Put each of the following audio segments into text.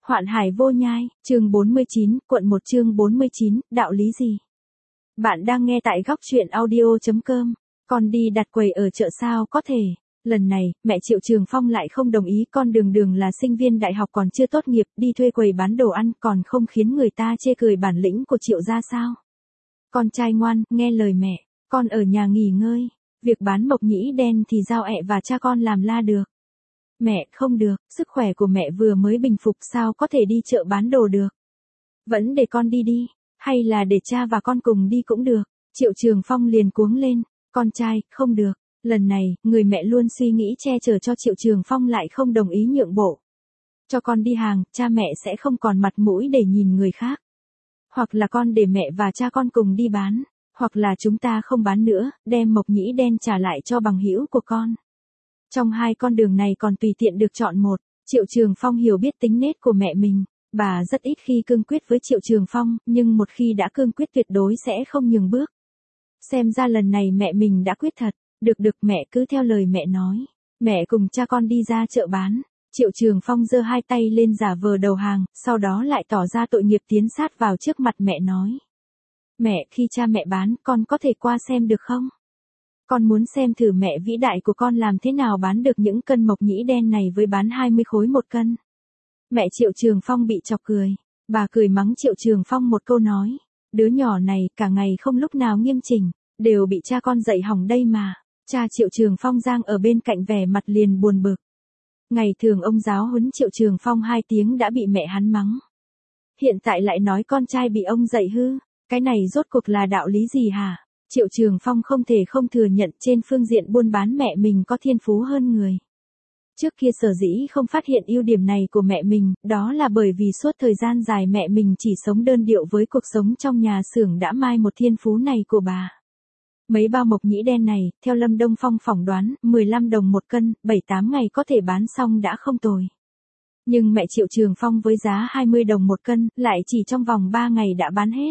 Hoạn hải vô nhai, chương 49, quận 1 chương 49, đạo lý gì? Bạn đang nghe tại góc truyện audio.com. Con đi đặt quầy ở chợ sao có thể. Lần này, mẹ Triệu Trường Phong lại không đồng ý, con Đường Đường là sinh viên đại học còn chưa tốt nghiệp, đi thuê quầy bán đồ ăn còn không khiến người ta chê cười bản lĩnh của Triệu gia sao? Con trai ngoan, nghe lời mẹ, con ở nhà nghỉ ngơi, việc bán mộc nhĩ đen thì giao ẹ và cha con làm la được. Mẹ, không được, sức khỏe của mẹ vừa mới bình phục sao có thể đi chợ bán đồ được. Vẫn để con đi đi, hay là để cha và con cùng đi cũng được. Triệu Trường Phong liền cuống lên, con trai, không được. Lần này, người mẹ luôn suy nghĩ che chở cho Triệu Trường Phong lại không đồng ý nhượng bộ. Cho con đi hàng, cha mẹ sẽ không còn mặt mũi để nhìn người khác. Hoặc là con để mẹ và cha con cùng đi bán, hoặc là chúng ta không bán nữa, đem mộc nhĩ đen trả lại cho bằng hữu của con. Trong hai con đường này còn tùy tiện được chọn một. Triệu Trường Phong hiểu biết tính nết của mẹ mình, bà rất ít khi cương quyết với Triệu Trường Phong, nhưng một khi đã cương quyết tuyệt đối sẽ không nhường bước. Xem ra lần này mẹ mình đã quyết thật, được mẹ cứ theo lời mẹ nói. Mẹ cùng cha con đi ra chợ bán. Triệu Trường Phong giơ hai tay lên giả vờ đầu hàng, sau đó lại tỏ ra tội nghiệp tiến sát vào trước mặt mẹ nói. Mẹ, khi cha mẹ bán, con có thể qua xem được không? Con muốn xem thử mẹ vĩ đại của con làm thế nào bán được những cân mộc nhĩ đen này với bán 20 khối một cân. Mẹ Triệu Trường Phong bị chọc cười. Bà cười mắng Triệu Trường Phong một câu nói. Đứa nhỏ này cả ngày không lúc nào nghiêm chỉnh, đều bị cha con dạy hỏng đây mà. Cha Triệu Trường Phong giang ở bên cạnh vẻ mặt liền buồn bực. Ngày thường ông giáo huấn Triệu Trường Phong 2 tiếng đã bị mẹ hắn mắng. Hiện tại lại nói con trai bị ông dạy hư. Cái này rốt cuộc là đạo lý gì hả? Triệu Trường Phong không thể không thừa nhận trên phương diện buôn bán mẹ mình có thiên phú hơn người. Trước kia sở dĩ không phát hiện ưu điểm này của mẹ mình, đó là bởi vì suốt thời gian dài mẹ mình chỉ sống đơn điệu với cuộc sống trong nhà xưởng đã mai một thiên phú này của bà. Mấy bao mộc nhĩ đen này, theo Lâm Đông Phong phỏng đoán, 15 đồng một cân, 7-8 ngày có thể bán xong đã không tồi. Nhưng mẹ Triệu Trường Phong với giá 20 đồng một cân, lại chỉ trong vòng 3 ngày đã bán hết.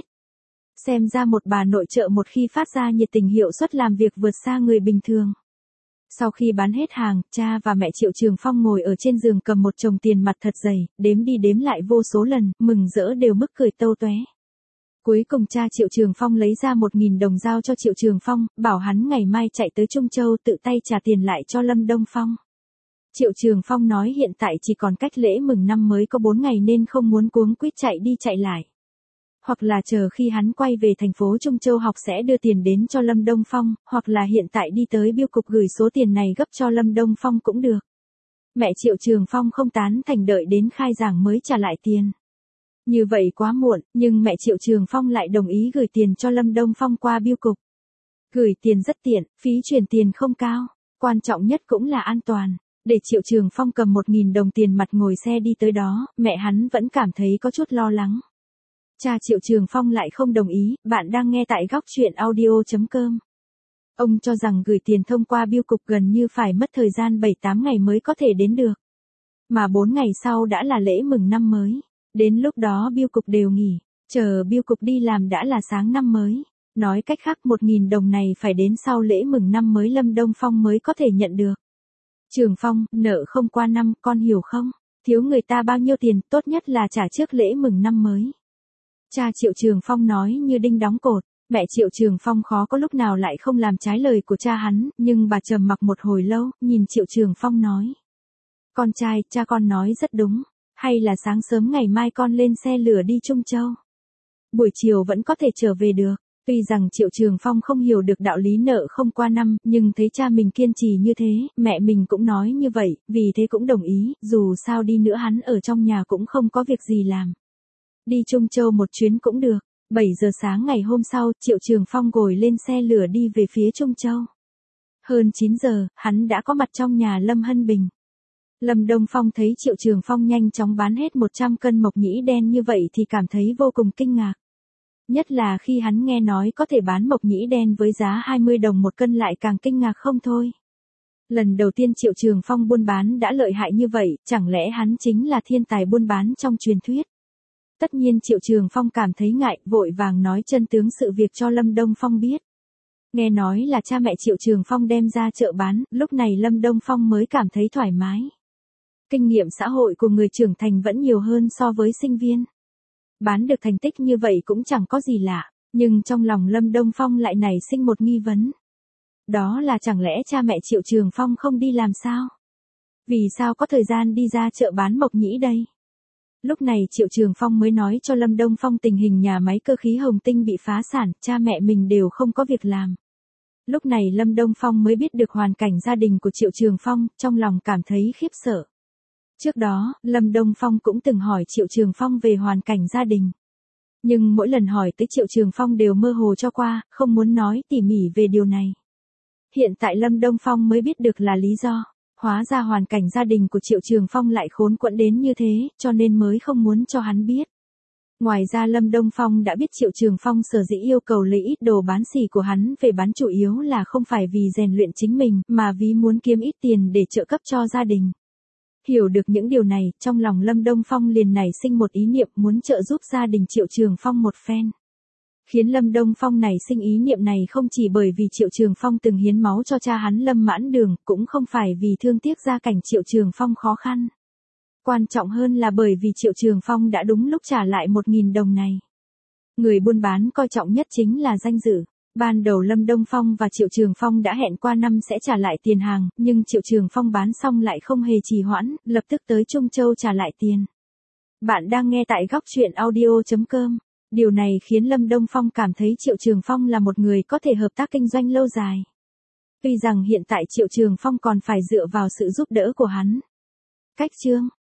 Xem ra một bà nội trợ một khi phát ra nhiệt tình hiệu suất làm việc vượt xa người bình thường. Sau khi bán hết hàng, cha và mẹ Triệu Trường Phong ngồi ở trên giường cầm một chồng tiền mặt thật dày, đếm đi đếm lại vô số lần, mừng rỡ đều mức cười tâu tóe. Cuối cùng cha Triệu Trường Phong lấy ra 1.000 đồng giao cho Triệu Trường Phong, bảo hắn ngày mai chạy tới Trung Châu tự tay trả tiền lại cho Lâm Đông Phong. Triệu Trường Phong nói hiện tại chỉ còn cách lễ mừng năm mới có 4 ngày nên không muốn cuống quýt chạy đi chạy lại. Hoặc là chờ khi hắn quay về thành phố Trung Châu học sẽ đưa tiền đến cho Lâm Đông Phong, hoặc là hiện tại đi tới bưu cục gửi số tiền này gấp cho Lâm Đông Phong cũng được. Mẹ Triệu Trường Phong không tán thành đợi đến khai giảng mới trả lại tiền. Như vậy quá muộn, nhưng mẹ Triệu Trường Phong lại đồng ý gửi tiền cho Lâm Đông Phong qua bưu cục. Gửi tiền rất tiện, phí chuyển tiền không cao, quan trọng nhất cũng là an toàn. Để Triệu Trường Phong cầm 1.000 đồng tiền mặt ngồi xe đi tới đó, mẹ hắn vẫn cảm thấy có chút lo lắng. Cha Triệu Trường Phong lại không đồng ý, bạn đang nghe tại góc truyện audio.com. Ông cho rằng gửi tiền thông qua bưu cục gần như phải mất thời gian 7-8 ngày mới có thể đến được. Mà 4 ngày sau đã là lễ mừng năm mới. Đến lúc đó bưu cục đều nghỉ, chờ bưu cục đi làm đã là sáng năm mới. Nói cách khác 1.000 đồng này phải đến sau lễ mừng năm mới Lâm Đông Phong mới có thể nhận được. Trường Phong, nợ không qua năm, con hiểu không? Thiếu người ta bao nhiêu tiền, tốt nhất là trả trước lễ mừng năm mới. Cha Triệu Trường Phong nói như đinh đóng cột, mẹ Triệu Trường Phong khó có lúc nào lại không làm trái lời của cha hắn, nhưng bà trầm mặc một hồi lâu, nhìn Triệu Trường Phong nói. Con trai, cha con nói rất đúng, hay là sáng sớm ngày mai con lên xe lửa đi Trung Châu. Buổi chiều vẫn có thể trở về được. Tuy rằng Triệu Trường Phong không hiểu được đạo lý nợ không qua năm, nhưng thấy cha mình kiên trì như thế, mẹ mình cũng nói như vậy, vì thế cũng đồng ý, dù sao đi nữa hắn ở trong nhà cũng không có việc gì làm. Đi Trung Châu một chuyến cũng được. 7 giờ sáng ngày hôm sau, Triệu Trường Phong ngồi lên xe lửa đi về phía Trung Châu. Hơn 9 giờ, hắn đã có mặt trong nhà Lâm Hân Bình. Lâm Đông Phong thấy Triệu Trường Phong nhanh chóng bán hết 100 cân mộc nhĩ đen như vậy thì cảm thấy vô cùng kinh ngạc. Nhất là khi hắn nghe nói có thể bán mộc nhĩ đen với giá 20 đồng một cân lại càng kinh ngạc không thôi. Lần đầu tiên Triệu Trường Phong buôn bán đã lợi hại như vậy, chẳng lẽ hắn chính là thiên tài buôn bán trong truyền thuyết? Tất nhiên Triệu Trường Phong cảm thấy ngại, vội vàng nói chân tướng sự việc cho Lâm Đông Phong biết. Nghe nói là cha mẹ Triệu Trường Phong đem ra chợ bán, lúc này Lâm Đông Phong mới cảm thấy thoải mái. Kinh nghiệm xã hội của người trưởng thành vẫn nhiều hơn so với sinh viên. Bán được thành tích như vậy cũng chẳng có gì lạ, nhưng trong lòng Lâm Đông Phong lại nảy sinh một nghi vấn. Đó là chẳng lẽ cha mẹ Triệu Trường Phong không đi làm sao? Vì sao có thời gian đi ra chợ bán mộc nhĩ đây? Lúc này Triệu Trường Phong mới nói cho Lâm Đông Phong tình hình nhà máy cơ khí Hồng Tinh bị phá sản, cha mẹ mình đều không có việc làm. Lúc này Lâm Đông Phong mới biết được hoàn cảnh gia đình của Triệu Trường Phong, trong lòng cảm thấy khiếp sợ. Trước đó, Lâm Đông Phong cũng từng hỏi Triệu Trường Phong về hoàn cảnh gia đình. Nhưng mỗi lần hỏi tới Triệu Trường Phong đều mơ hồ cho qua, không muốn nói tỉ mỉ về điều này. Hiện tại Lâm Đông Phong mới biết được là lý do. Hóa ra hoàn cảnh gia đình của Triệu Trường Phong lại khốn quẫn đến như thế, cho nên mới không muốn cho hắn biết. Ngoài ra Lâm Đông Phong đã biết Triệu Trường Phong sở dĩ yêu cầu lấy ít đồ bán xỉ của hắn về bán chủ yếu là không phải vì rèn luyện chính mình, mà vì muốn kiếm ít tiền để trợ cấp cho gia đình. Hiểu được những điều này, trong lòng Lâm Đông Phong liền nảy sinh một ý niệm muốn trợ giúp gia đình Triệu Trường Phong một phen. Khiến Lâm Đông Phong nảy sinh ý niệm này không chỉ bởi vì Triệu Trường Phong từng hiến máu cho cha hắn Lâm Mãn Đường, cũng không phải vì thương tiếc gia cảnh Triệu Trường Phong khó khăn. Quan trọng hơn là bởi vì Triệu Trường Phong đã đúng lúc trả lại 1.000 đồng này. Người buôn bán coi trọng nhất chính là danh dự. Ban đầu Lâm Đông Phong và Triệu Trường Phong đã hẹn qua năm sẽ trả lại tiền hàng, nhưng Triệu Trường Phong bán xong lại không hề trì hoãn, lập tức tới Trung Châu trả lại tiền. Bạn đang nghe tại góc truyện audio.com. Điều này khiến Lâm Đông Phong cảm thấy Triệu Trường Phong là một người có thể hợp tác kinh doanh lâu dài. Tuy rằng hiện tại Triệu Trường Phong còn phải dựa vào sự giúp đỡ của hắn. Cách chương